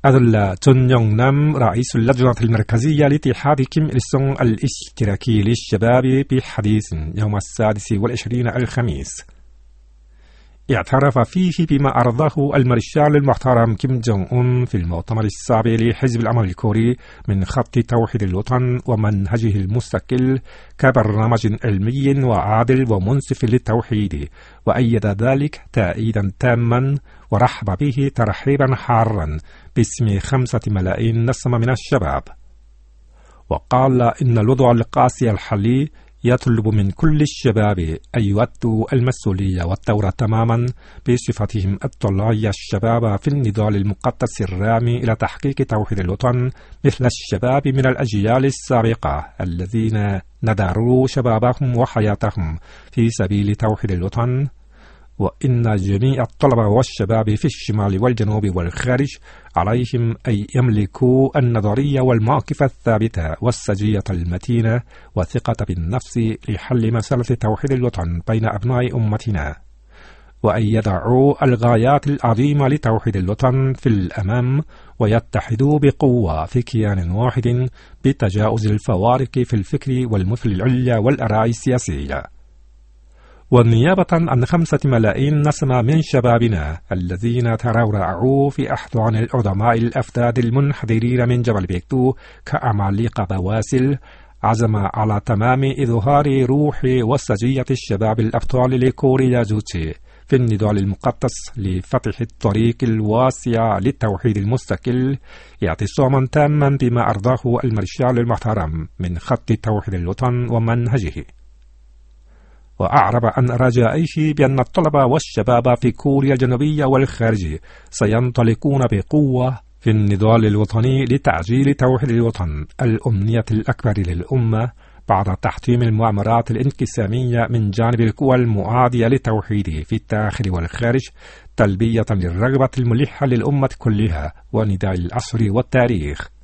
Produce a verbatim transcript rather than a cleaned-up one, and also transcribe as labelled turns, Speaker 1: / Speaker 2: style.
Speaker 1: أدلى تون يونغ نام رئيس اللجنة المركزية لاتحاد كيم إل سونغ الاشتراكي للشباب بحديث يوم السادس والعشرين الخميس، اعترف فيه بما أرضاه المارشال المحترم كيم جونغ أون في المؤتمر السابع لحزب الأمل الكوري من خط توحيد الوطن ومنهجه المستقل كبرنامج علمي وعادل ومنصف للتوحيد، وأيد ذلك تأييدا تاما ورحب به ترحيبا حارا باسم خمسة ملايين نسمة من الشباب. وقال إن الوضع القاسي الحالي يطلب من كل الشباب أن يؤدوا المسؤولية والدور تماما بصفتهم الطلائع الشباب في النضال المقدس الرامي إلى تحقيق توحيد الوطن، مثل الشباب من الأجيال السابقة الذين نذروا شبابهم وحياتهم في سبيل توحيد الوطن. وإن جميع الطلبة والشباب في الشمال والجنوب والخارج عليهم أن يملكوا النظرية والمواقف الثابتة والسجية المتينة والثقة بالنفس لحل مسألة توحيد الوطن بين أبناء أمتنا، وأن يضعوا الغايات العظيمة لتوحيد الوطن في الأمام ويتحدوا بقوة في كيان واحد بتجاوز الفوارق في الفكر والمثل العليا والآراء السياسية. والنيابة عن خمسة ملايين نسمة من شبابنا الذين ترعرعوا في أحضان العظماء الأفداد المنحدرين من جبل بيكتو كأماليق بواسل، عزم على تمام إظهار روح وسجية الشباب الأبطال لكوريا جوتشي في النضال المقدس لفتح الطريق الواسع للتوحيد المستقل، اعتصاما تاما بما أرضاه المارشال المحترم من خط توحيد الوطن ومنهجه. وأعرب عن رجائه بأن الطلبة والشباب في كوريا الجنوبية والخارج سينطلقون بقوة في النضال الوطني لتعجيل توحيد الوطن، الأمنية الأكبر للأمة بعد تحطيم المؤامرات الانقسامية من جانب القوى المعادية للتوحيد في الداخل والخارج، تلبية للرغبة الملحة للأمة كلها ونداء العصر والتاريخ.